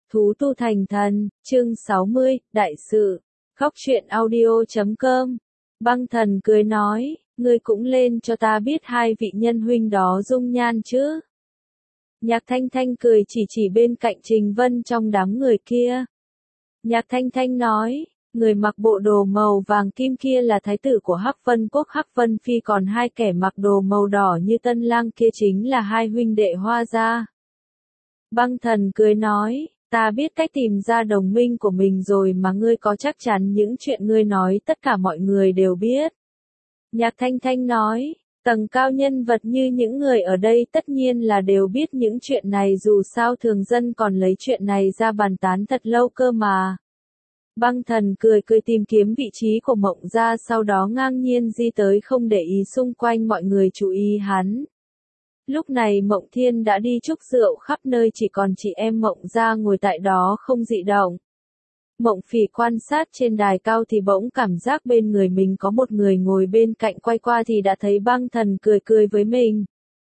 Thú tu thành thần, chương 60, đại sự. Góc truyện audio.com. Băng thần cười nói, ngươi cũng lên cho ta biết hai vị nhân huynh đó dung nhan chứ. Nhạc Thanh Thanh cười chỉ bên cạnh Trình Vân trong đám người kia. Nhạc Thanh Thanh nói, người mặc bộ đồ màu vàng kim kia là thái tử của Hắc Vân Quốc Hắc Vân Phi, còn hai kẻ mặc đồ màu đỏ như Tân Lang kia chính là hai huynh đệ Hoa gia. Băng thần cười nói, ta biết cách tìm ra đồng minh của mình rồi mà, ngươi có chắc chắn những chuyện ngươi nói tất cả mọi người đều biết? Nhạc Thanh Thanh nói, tầng cao nhân vật như những người ở đây tất nhiên là đều biết những chuyện này, dù sao thường dân còn lấy chuyện này ra bàn tán thật lâu cơ mà. Băng thần cười tìm kiếm vị trí của Mộng gia, sau đó ngang nhiên di tới không để ý xung quanh mọi người chú ý hắn. Lúc này Mộng Thiên đã đi chúc rượu khắp nơi, chỉ còn chị em Mộng gia ngồi tại đó không dị động. Mộng Phỉ quan sát trên đài cao thì bỗng cảm giác bên người mình có một người ngồi bên cạnh, quay qua thì đã thấy băng thần cười với mình.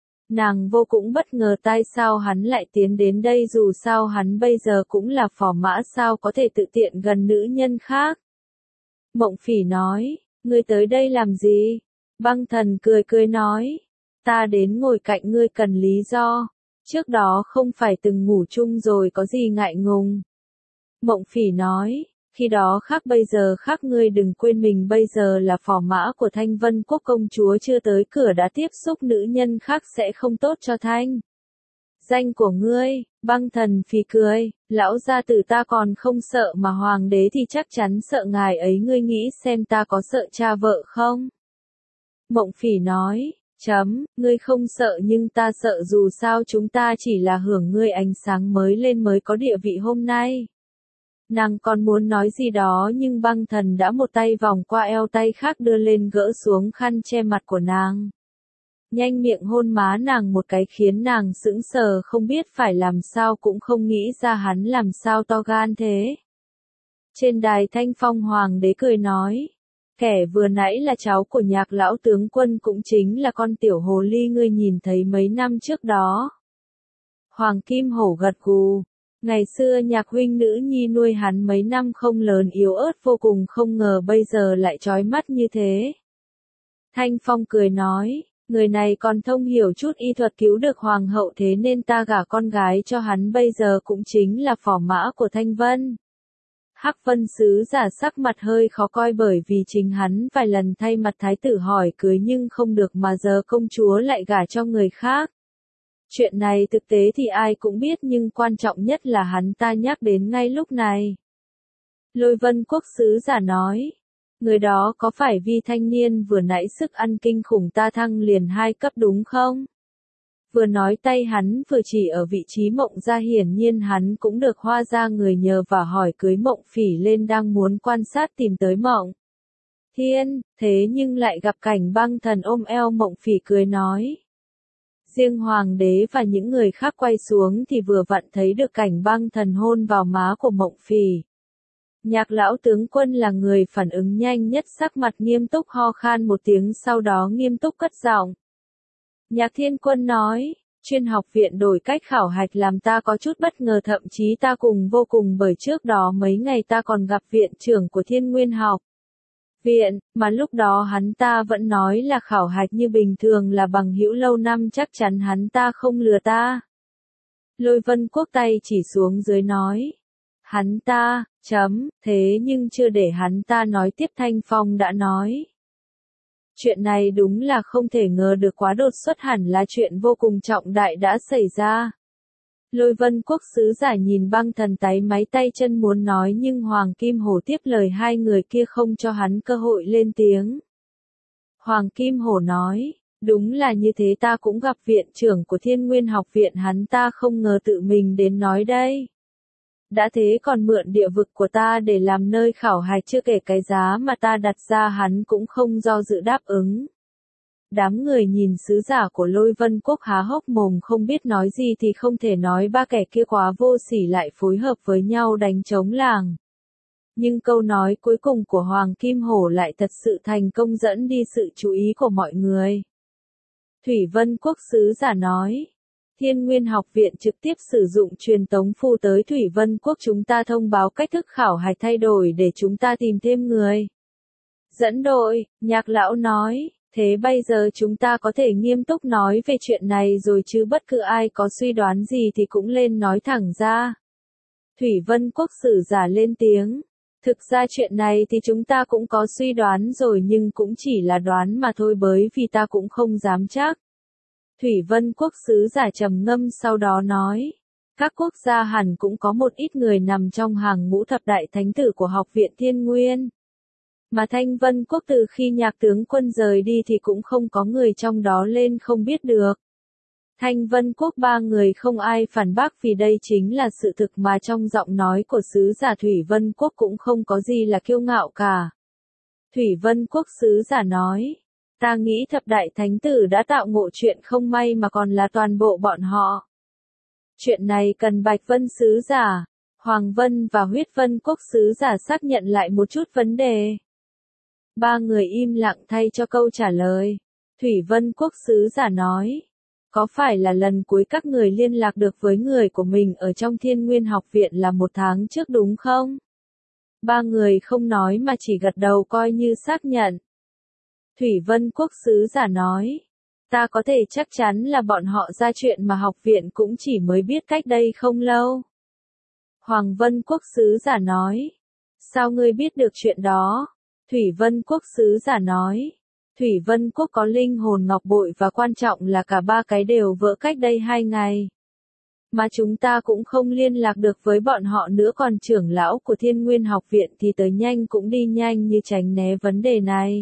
Nàng vô cùng bất ngờ, tại sao hắn lại tiến đến đây, dù sao hắn bây giờ cũng là phò mã, sao có thể tự tiện gần nữ nhân khác. Mộng Phỉ nói, ngươi tới đây làm gì? Băng thần cười nói, ta đến ngồi cạnh ngươi cần lý do, trước đó không phải từng ngủ chung rồi có gì ngại ngùng. Mộng Phỉ nói, khi đó khác bây giờ khác, ngươi đừng quên mình bây giờ là phò mã của Thanh Vân Quốc, công chúa chưa tới cửa đã tiếp xúc nữ nhân khác sẽ không tốt cho thanh danh của ngươi. Băng thần phì cười, lão gia tử ta còn không sợ mà hoàng đế thì chắc chắn sợ ngài ấy, ngươi nghĩ xem ta có sợ cha vợ không? Mộng Phỉ nói, ngươi không sợ nhưng ta sợ, dù sao chúng ta chỉ là hưởng ngươi ánh sáng mới lên mới có địa vị hôm nay. Nàng còn muốn nói gì đó nhưng băng thần đã một tay vòng qua eo, tay khác đưa lên gỡ xuống khăn che mặt của nàng. Nhanh miệng hôn má nàng một cái khiến nàng sững sờ, không biết phải làm sao, cũng không nghĩ ra hắn làm sao to gan thế. Trên đài Thanh Phong hoàng đế cười nói, kẻ vừa nãy là cháu của Nhạc lão tướng quân, cũng chính là con tiểu hồ ly ngươi nhìn thấy mấy năm trước đó. Hoàng Kim Hổ gật gù. Ngày xưa Nhạc huynh nữ nhi nuôi hắn mấy năm không lớn, yếu ớt vô cùng, không ngờ bây giờ lại chói mắt như thế. Thanh Phong cười nói, người này còn thông hiểu chút y thuật, cứu được hoàng hậu, thế nên ta gả con gái cho hắn, bây giờ cũng chính là phò mã của Thanh Vân. Hắc Vân sứ giả sắc mặt hơi khó coi, bởi vì chính hắn vài lần thay mặt thái tử hỏi cưới nhưng không được, mà giờ công chúa lại gả cho người khác. Chuyện này thực tế thì ai cũng biết, nhưng quan trọng nhất là hắn ta nhắc đến ngay lúc này. Lôi Vân Quốc sứ giả nói, người đó có phải Vi thanh niên vừa nãy sức ăn kinh khủng ta thăng liền 2 cấp đúng không? Vừa nói tay hắn vừa chỉ ở vị trí Mộng gia, hiển nhiên hắn cũng được Hoa gia người nhờ và hỏi cưới Mộng Phỉ lên, đang muốn quan sát tìm tới Mộng Thiên, thế nhưng lại gặp cảnh băng thần ôm eo Mộng Phỉ cười nói. Riêng hoàng đế và những người khác quay xuống thì vừa vặn thấy được cảnh băng thần hôn vào má của Mộng Phỉ. Nhạc lão tướng quân là người phản ứng nhanh nhất, sắc mặt nghiêm túc ho khan một tiếng, sau đó nghiêm túc cất giọng. Nhạc Thiên Quân nói, chuyên học viện đổi cách khảo hạch làm ta có chút bất ngờ, thậm chí ta vô cùng, bởi trước đó mấy ngày ta còn gặp viện trưởng của Thiên Nguyên học viện, mà lúc đó hắn ta vẫn nói là khảo hạch như bình thường, là bằng hữu lâu năm, chắc chắn hắn ta không lừa ta. Lôi Vân Quốc tay chỉ xuống dưới nói, hắn ta, thế nhưng chưa để hắn ta nói tiếp, Thanh Phong đã nói. Chuyện này đúng là không thể ngờ được, quá đột xuất, hẳn là chuyện vô cùng trọng đại đã xảy ra. Lôi Vân Quốc sứ giả nhìn băng thần táy máy tay chân muốn nói, nhưng Hoàng Kim Hổ tiếp lời hai người kia không cho hắn cơ hội lên tiếng. Hoàng Kim Hổ nói, đúng là như thế, ta cũng gặp viện trưởng của Thiên Nguyên học viện, hắn ta không ngờ tự mình đến nói đây. Đã thế còn mượn địa vực của ta để làm nơi khảo hạch, chưa kể cái giá mà ta đặt ra hắn cũng không do dự đáp ứng. Đám người nhìn sứ giả của Lôi Vân Quốc há hốc mồm, không biết nói gì thì không thể nói, ba kẻ kia quá vô sỉ lại phối hợp với nhau đánh trống làng. Nhưng câu nói cuối cùng của Hoàng Kim Hổ lại thật sự thành công dẫn đi sự chú ý của mọi người. Thủy Vân Quốc sứ giả nói, Thiên Nguyên học viện trực tiếp sử dụng truyền tống phù tới Thủy Vân Quốc, chúng ta thông báo cách thức khảo hạch thay đổi để chúng ta tìm thêm người. Dẫn đội, Nhạc lão nói, thế bây giờ chúng ta có thể nghiêm túc nói về chuyện này rồi chứ, bất cứ ai có suy đoán gì thì cũng lên nói thẳng ra. Thủy Vân Quốc sử giả lên tiếng. Thực ra chuyện này thì chúng ta cũng có suy đoán rồi nhưng cũng chỉ là đoán mà thôi, bởi vì ta cũng không dám chắc. Thủy Vân Quốc sứ giả trầm ngâm sau đó nói. Các quốc gia hẳn cũng có một ít người nằm trong hàng ngũ thập đại thánh tử của học viện Thiên Nguyên. Mà Thanh Vân Quốc từ khi Nhạc tướng quân rời đi thì cũng không có người trong đó lên không biết được. Thanh Vân Quốc ba người không ai phản bác vì đây chính là sự thực, mà trong giọng nói của sứ giả Thủy Vân Quốc cũng không có gì là kiêu ngạo cả. Thủy Vân Quốc sứ giả nói, ta nghĩ thập đại thánh tử đã tạo ngộ chuyện không may mà còn là toàn bộ bọn họ. Chuyện này cần Bạch Vân sứ giả, Hoàng Vân và Huyết Vân Quốc sứ giả xác nhận lại một chút vấn đề. Ba người im lặng thay cho câu trả lời. Thủy Vân Quốc sứ giả nói, có phải là lần cuối các người liên lạc được với người của mình ở trong Thiên Nguyên học viện là 1 tháng trước đúng không? Ba người không nói mà chỉ gật đầu coi như xác nhận. Thủy Vân Quốc sứ giả nói, ta có thể chắc chắn là bọn họ ra chuyện mà học viện cũng chỉ mới biết cách đây không lâu. Hoàng Vân Quốc sứ giả nói, sao ngươi biết được chuyện đó? Thủy Vân Quốc sứ giả nói, Thủy Vân Quốc có linh hồn ngọc bội và quan trọng là cả ba cái đều vỡ cách đây 2 ngày. Mà chúng ta cũng không liên lạc được với bọn họ nữa, còn trưởng lão của Thiên Nguyên học viện thì tới nhanh cũng đi nhanh như tránh né vấn đề này.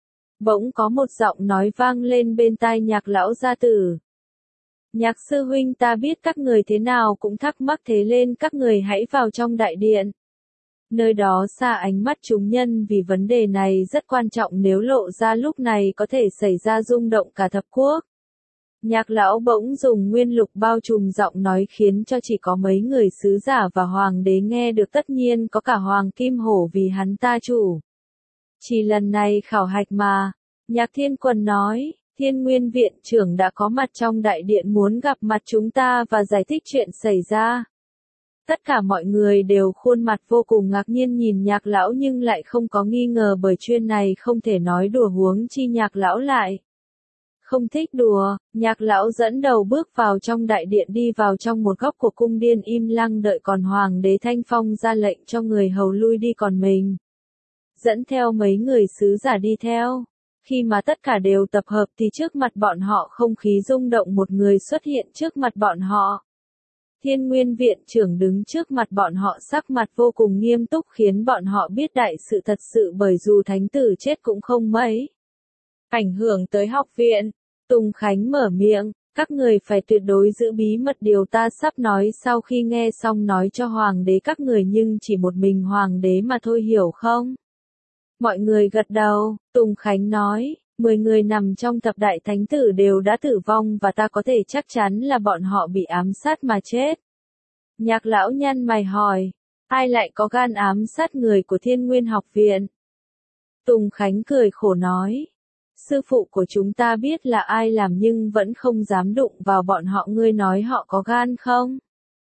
Bỗng có một giọng nói vang lên bên tai Nhạc lão gia tử. Nhạc sư huynh, ta biết các người thế nào cũng thắc mắc, thế lên các người hãy vào trong đại điện. Nơi đó xa ánh mắt chúng nhân vì vấn đề này rất quan trọng, nếu lộ ra lúc này có thể xảy ra rung động cả thập quốc. Nhạc lão bỗng dùng nguyên lục bao trùm giọng nói khiến cho chỉ có mấy người sứ giả và hoàng đế nghe được, tất nhiên có cả Hoàng Kim Hổ vì hắn ta chủ. Chỉ lần này khảo hạch mà, Nhạc Thiên Quần nói, Thiên Nguyên viện trưởng đã có mặt trong đại điện muốn gặp mặt chúng ta và giải thích chuyện xảy ra. Tất cả mọi người đều khuôn mặt vô cùng ngạc nhiên nhìn Nhạc lão nhưng lại không có nghi ngờ, bởi chuyện này không thể nói đùa, huống chi Nhạc lão lại không thích đùa. Nhạc lão dẫn đầu bước vào trong đại điện, đi vào trong một góc của cung điện im lặng đợi, còn Hoàng đế Thanh Phong ra lệnh cho người hầu lui đi, còn mình dẫn theo mấy người sứ giả đi theo. Khi mà tất cả đều tập hợp thì trước mặt bọn họ không khí rung động, một người xuất hiện trước mặt bọn họ. Thiên Nguyên viện trưởng đứng trước mặt bọn họ, sắc mặt vô cùng nghiêm túc khiến bọn họ biết đại sự thật sự, bởi dù thánh tử chết cũng không mấy ảnh hưởng tới học viện. Tùng Khánh mở miệng, các người phải tuyệt đối giữ bí mật điều ta sắp nói. Sau khi nghe xong nói cho hoàng đế các người, nhưng chỉ một mình hoàng đế mà thôi, hiểu không? Mọi người gật đầu. Tùng Khánh nói, 10 người nằm trong thập đại thánh tử đều đã tử vong và ta có thể chắc chắn là bọn họ bị ám sát mà chết. Nhạc lão nhăn mày hỏi, ai lại có gan ám sát người của Thiên Nguyên học viện? Tùng Khánh cười khổ nói, sư phụ của chúng ta biết là ai làm nhưng vẫn không dám đụng vào bọn họ, ngươi nói họ có gan không?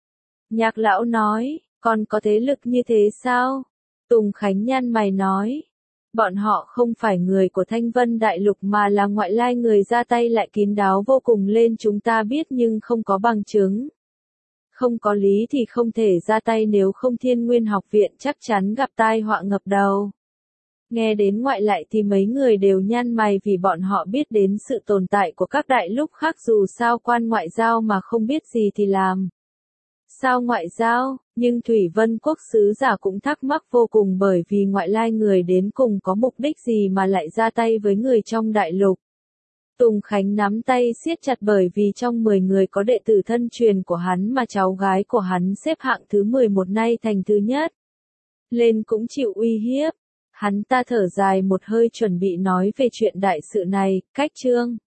Nhạc lão nói, còn có thế lực như thế sao? Tùng Khánh nhăn mày nói, bọn họ không phải người của Thanh Vân Đại Lục mà là ngoại lai, người ra tay lại kín đáo vô cùng, lên chúng ta biết nhưng không có bằng chứng. Không có lý thì không thể ra tay, nếu không Thiên Nguyên học viện chắc chắn gặp tai họa ngập đầu. Nghe đến ngoại lại thì mấy người đều nhăn mày vì bọn họ biết đến sự tồn tại của các đại lục khác, dù sao quan ngoại giao mà không biết gì thì làm sao ngoại giao. Nhưng Thủy Vân Quốc sứ giả cũng thắc mắc vô cùng, bởi vì ngoại lai người đến cùng có mục đích gì mà lại ra tay với người trong đại lục. Tùng Khánh nắm tay siết chặt, bởi vì trong 10 người có đệ tử thân truyền của hắn mà cháu gái của hắn xếp hạng thứ 11 nay thành thứ nhất. Lên cũng chịu uy hiếp. Hắn ta thở dài một hơi chuẩn bị nói về chuyện đại sự này. Cách chương